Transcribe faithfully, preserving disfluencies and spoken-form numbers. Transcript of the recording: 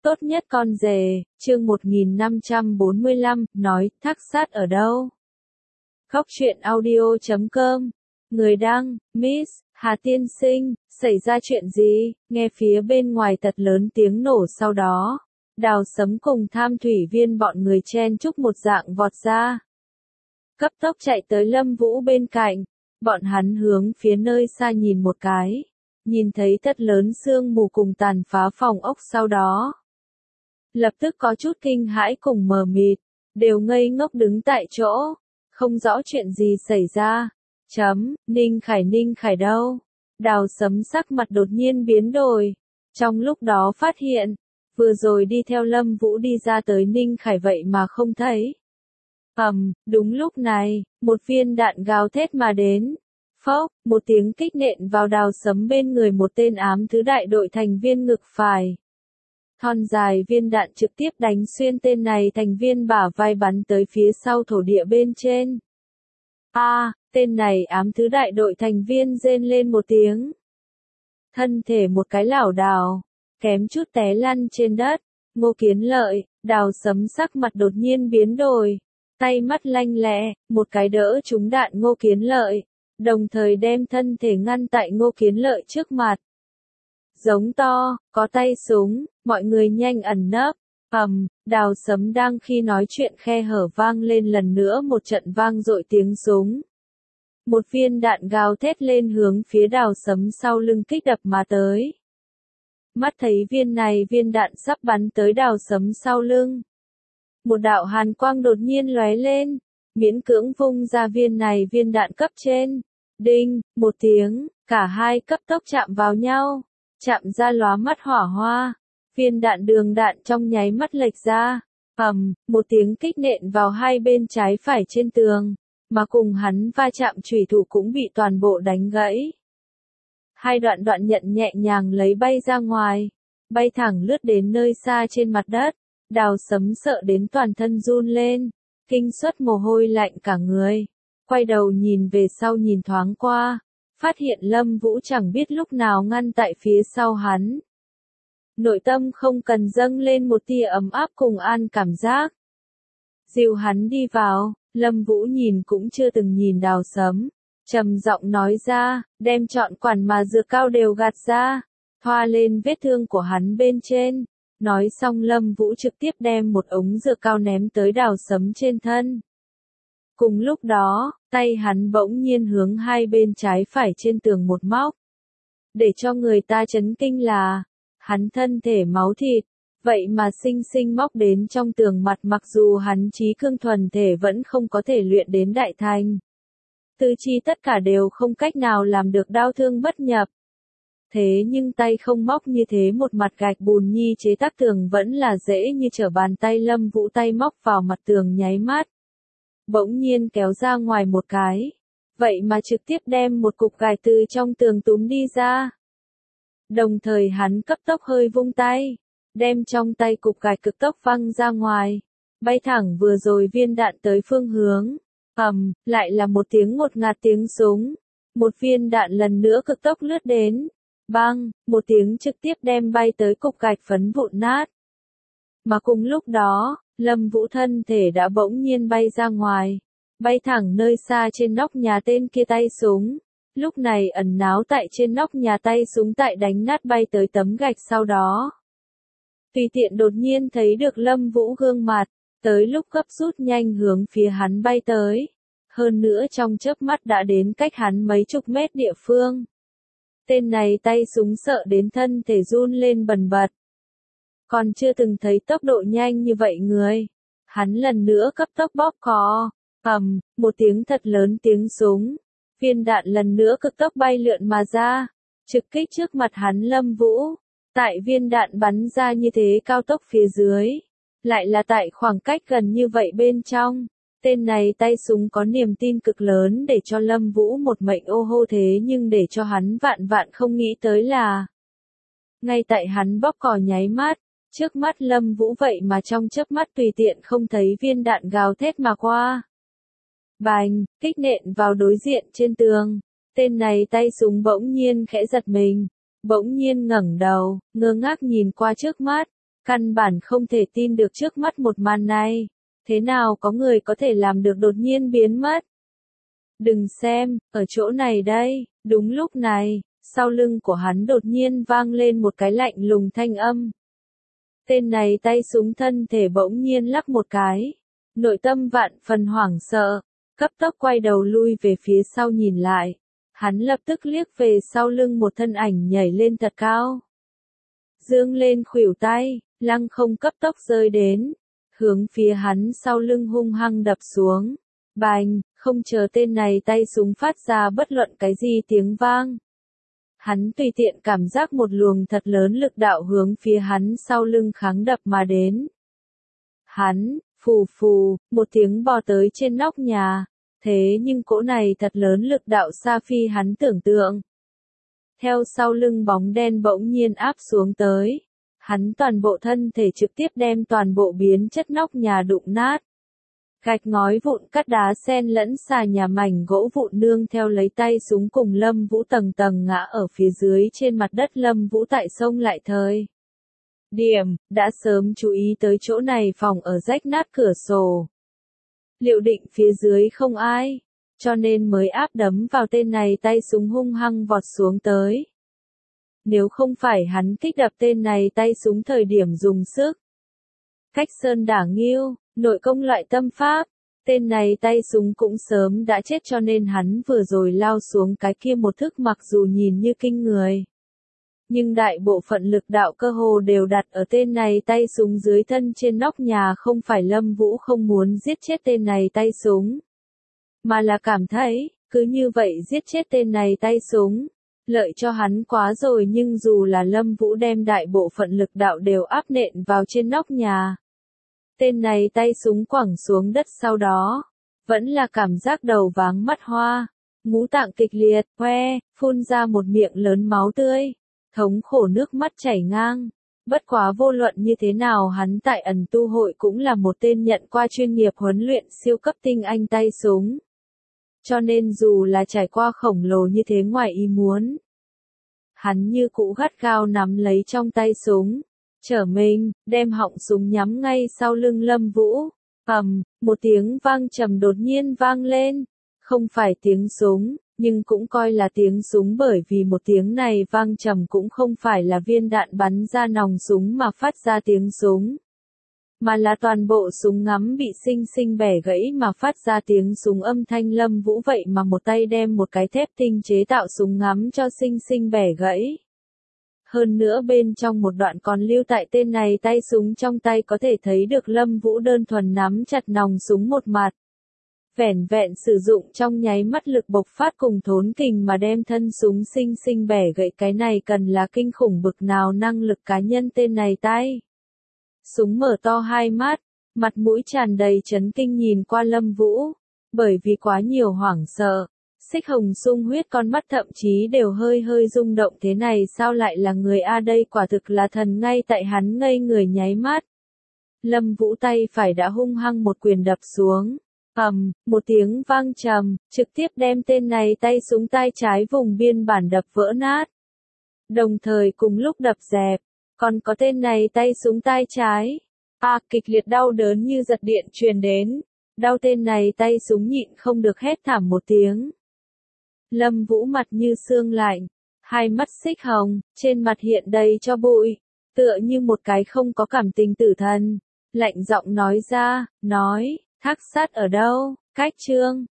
Tốt nhất con rể, chương một nghìn năm trăm bốn mươi lăm, nói, thác sát ở đâu? Góc truyện audio chấm com. Người đăng, Miss, Hà Tiên Sinh, xảy ra chuyện gì? Nghe phía bên ngoài thật lớn tiếng nổ, sau đó, Đào Sấm cùng Tham Thủy Viên bọn người chen chúc một dạng vọt ra. Cấp tốc chạy tới Lâm Vũ bên cạnh, bọn hắn hướng phía nơi xa nhìn một cái, nhìn thấy thật lớn sương mù cùng tàn phá phòng ốc, sau đó lập tức có chút kinh hãi cùng mờ mịt, đều ngây ngốc đứng tại chỗ, không rõ chuyện gì xảy ra. Chấm, Ninh Khải Ninh Khải đâu? Đào Sấm sắc mặt đột nhiên biến đổi, trong lúc đó phát hiện, vừa rồi đi theo Lâm Vũ đi ra tới Ninh Khải vậy mà không thấy. Ầm, đúng lúc này, một viên đạn gào thét mà đến. Phốc, một tiếng kích nện vào Đào Sấm bên người một tên ám thứ đại đội thành viên ngực phải. Thon dài viên đạn trực tiếp đánh xuyên tên này thành viên bả vai, bắn tới phía sau thổ địa bên trên. A, à, tên này ám thứ đại đội thành viên rên lên một tiếng. Thân thể một cái lảo đảo, kém chút té lăn trên đất. Ngô Kiến Lợi, Đào Sấm sắc mặt đột nhiên biến đổi, tay mắt lanh lẹ, một cái đỡ trúng đạn Ngô Kiến Lợi, đồng thời đem thân thể ngăn tại Ngô Kiến Lợi trước mặt. Giống to, có tay súng, mọi người nhanh ẩn nấp. Ầm, Đào Sấm đang khi nói chuyện, khe hở vang lên lần nữa một trận vang dội tiếng súng. Một viên đạn gào thét lên hướng phía Đào Sấm sau lưng kích đập mà tới. Mắt thấy viên này viên đạn sắp bắn tới Đào Sấm sau lưng. Một đạo hàn quang đột nhiên lóe lên, miễn cưỡng vung ra viên này viên đạn cấp trên. Đinh, một tiếng, cả hai cấp tốc chạm vào nhau, chạm ra lóa mắt hỏa hoa. Viên đạn đường đạn trong nháy mắt lệch ra, ầm, một tiếng kích nện vào hai bên trái phải trên tường, mà cùng hắn va chạm chủy thủ cũng bị toàn bộ đánh gãy. Hai đoạn đoạn nhận nhẹ nhàng lấy bay ra ngoài, bay thẳng lướt đến nơi xa trên mặt đất. Đào Sấm sợ đến toàn thân run lên, kinh suất mồ hôi lạnh cả người, quay đầu nhìn về sau nhìn thoáng qua, phát hiện Lâm Vũ chẳng biết lúc nào ngăn tại phía sau hắn. Nội tâm không cần dâng lên một tia ấm áp cùng an cảm giác. Dìu hắn đi vào, Lâm Vũ nhìn cũng chưa từng nhìn Đào Sấm, trầm giọng nói ra, đem trọn quản mà dược cao đều gạt ra, thoa lên vết thương của hắn bên trên. Nói xong Lâm Vũ trực tiếp đem một ống dược cao ném tới Đào Sấm trên thân. Cùng lúc đó, tay hắn bỗng nhiên hướng hai bên trái phải trên tường một móc. Để cho người ta chấn kinh là, hắn thân thể máu thịt, vậy mà sinh sinh móc đến trong tường mặt, mặc dù hắn trí cương thuần thể vẫn không có thể luyện đến đại thành. Tư chi tất cả đều không cách nào làm được đao thương bất nhập. Thế nhưng tay không móc như thế một mặt gạch bùn nhi chế tác tường vẫn là dễ như trở bàn tay. Lâm Vũ tay móc vào mặt tường nháy mắt, bỗng nhiên kéo ra ngoài một cái, vậy mà trực tiếp đem một cục gạch từ trong tường túm đi ra. Đồng thời hắn cấp tốc hơi vung tay, đem trong tay cục gạch cực tốc văng ra ngoài, bay thẳng vừa rồi viên đạn tới phương hướng. Ầm, lại là một tiếng ngột ngạt tiếng súng, một viên đạn lần nữa cực tốc lướt đến. Bang, một tiếng trực tiếp đem bay tới cục gạch phấn vụn nát. Mà cùng lúc đó, Lâm Vũ thân thể đã bỗng nhiên bay ra ngoài, bay thẳng nơi xa trên nóc nhà tên kia tay súng. Lúc này ẩn náu tại trên nóc nhà tay súng tại đánh nát bay tới tấm gạch, sau đó tùy tiện đột nhiên thấy được Lâm Vũ gương mặt, tới lúc gấp rút nhanh hướng phía hắn bay tới. Hơn nữa trong chớp mắt đã đến cách hắn mấy chục mét địa phương. Tên này tay súng sợ đến thân thể run lên bần bật. Còn chưa từng thấy tốc độ nhanh như vậy người. Hắn lần nữa cấp tốc bóp cò. Ầm, một tiếng thật lớn tiếng súng. Viên đạn lần nữa cực tốc bay lượn mà ra, trực kích trước mặt hắn Lâm Vũ. Tại viên đạn bắn ra như thế cao tốc phía dưới, lại là tại khoảng cách gần như vậy bên trong. Tên này tay súng có niềm tin cực lớn để cho Lâm Vũ một mệnh ô hô, thế nhưng để cho hắn vạn vạn không nghĩ tới là, ngay tại hắn bóp cò nháy mắt, trước mắt Lâm Vũ vậy mà trong chớp mắt tùy tiện không thấy viên đạn gào thét mà qua. Bành, kích nện vào đối diện trên tường. Tên này tay súng bỗng nhiên khẽ giật mình, bỗng nhiên ngẩng đầu, ngơ ngác nhìn qua trước mắt, Căn bản không thể tin được trước mắt một màn này. Thế nào có người có thể làm được đột nhiên biến mất? Đừng xem, ở chỗ này đây. Đúng lúc này, sau lưng của hắn đột nhiên vang lên một cái lạnh lùng thanh âm. Tên này tay súng thân thể bỗng nhiên lắc một cái. Nội tâm vạn phần hoảng sợ, cấp tốc quay đầu lui về phía sau nhìn lại. Hắn lập tức liếc về sau lưng một thân ảnh nhảy lên thật cao. Dương lên khuỷu tay, lăng không cấp tốc rơi đến. Hướng phía hắn sau lưng hung hăng đập xuống. Bành, không chờ tên này tay súng phát ra bất luận cái gì tiếng vang. Hắn tùy tiện cảm giác một luồng thật lớn lực đạo hướng phía hắn sau lưng kháng đập mà đến. Hắn, phù phù, một tiếng bò tới trên nóc nhà. Thế nhưng cỗ này thật lớn lực đạo xa phi hắn tưởng tượng. Theo sau lưng bóng đen bỗng nhiên áp xuống tới. Hắn toàn bộ thân thể trực tiếp đem toàn bộ biến chất nóc nhà đụng nát. Gạch ngói vụn cắt đá sen lẫn xà nhà mảnh gỗ vụn nương theo lấy tay súng cùng Lâm Vũ tầng tầng ngã ở phía dưới trên mặt đất. Lâm Vũ tại sông lại thời điểm, đã sớm chú ý tới chỗ này phòng ở rách nát cửa sổ. Liệu định phía dưới không ai, cho nên mới áp đấm vào tên này tay súng hung hăng vọt xuống tới. Nếu không phải hắn kích đập tên này tay súng thời điểm dùng sức. Cách sơn đả nghiêu, nội công loại tâm pháp, tên này tay súng cũng sớm đã chết cho nên hắn vừa rồi lao xuống cái kia một thức mặc dù nhìn như kinh người. Nhưng đại bộ phận lực đạo cơ hồ đều đặt ở tên này tay súng dưới thân trên nóc nhà, không phải Lâm Vũ không muốn giết chết tên này tay súng. Mà là cảm thấy, cứ như vậy giết chết tên này tay súng. Lợi cho hắn quá rồi, nhưng dù là Lâm Vũ đem đại bộ phận lực đạo đều áp nện vào trên nóc nhà. Tên này tay súng quẳng xuống đất sau đó. Vẫn là cảm giác đầu váng mắt hoa. Ngũ tạng kịch liệt, hoe, phun ra một miệng lớn máu tươi. Thống khổ nước mắt chảy ngang. Bất quá vô luận như thế nào hắn tại ẩn tu hội cũng là một tên nhận qua chuyên nghiệp huấn luyện siêu cấp tinh anh tay súng. Cho nên dù là trải qua khổng lồ như thế ngoài ý muốn. Hắn như cũ gắt gao nắm lấy trong tay súng. Trở mình, đem họng súng nhắm ngay sau lưng Lâm Vũ. Ầm, một tiếng vang trầm đột nhiên vang lên. Không phải tiếng súng, nhưng cũng coi là tiếng súng, bởi vì một tiếng này vang trầm cũng không phải là viên đạn bắn ra nòng súng mà phát ra tiếng súng. Mà là toàn bộ súng ngắm bị sinh sinh bẻ gãy mà phát ra tiếng súng âm thanh. Lâm Vũ vậy mà một tay đem một cái thép tinh chế tạo súng ngắm cho sinh sinh bẻ gãy. Hơn nữa bên trong một đoạn còn lưu tại tên này tay súng trong tay, có thể thấy được Lâm Vũ đơn thuần nắm chặt nòng súng một mặt. Vẻn vẹn sử dụng trong nháy mắt lực bộc phát cùng thốn kình mà đem thân súng sinh sinh bẻ gãy, cái này cần là kinh khủng bực nào năng lực cá nhân tên này tay. Súng mở to hai mắt, mặt mũi tràn đầy chấn kinh nhìn qua Lâm Vũ, bởi vì quá nhiều hoảng sợ, xích hồng sung huyết con mắt thậm chí đều hơi hơi rung động. Thế này sao lại là người a, đây quả thực là thần. Ngay tại hắn ngây người nháy mắt, Lâm Vũ tay phải đã hung hăng một quyền đập xuống. Ầm, một tiếng vang trầm, trực tiếp đem tên này tay súng tay trái vùng biên bản đập vỡ nát. Đồng thời cùng lúc đập dẹp, còn có tên này tay súng tay trái. A, kịch liệt đau đớn như giật điện truyền đến. Đau tên này tay súng nhịn không được hét thảm một tiếng. Lâm Vũ mặt như xương lạnh, hai mắt xích hồng, trên mặt hiện đầy cho bụi, tựa như một cái không có cảm tình tử thần. Lạnh giọng nói ra, nói, Thác Sát ở đâu? Cách chương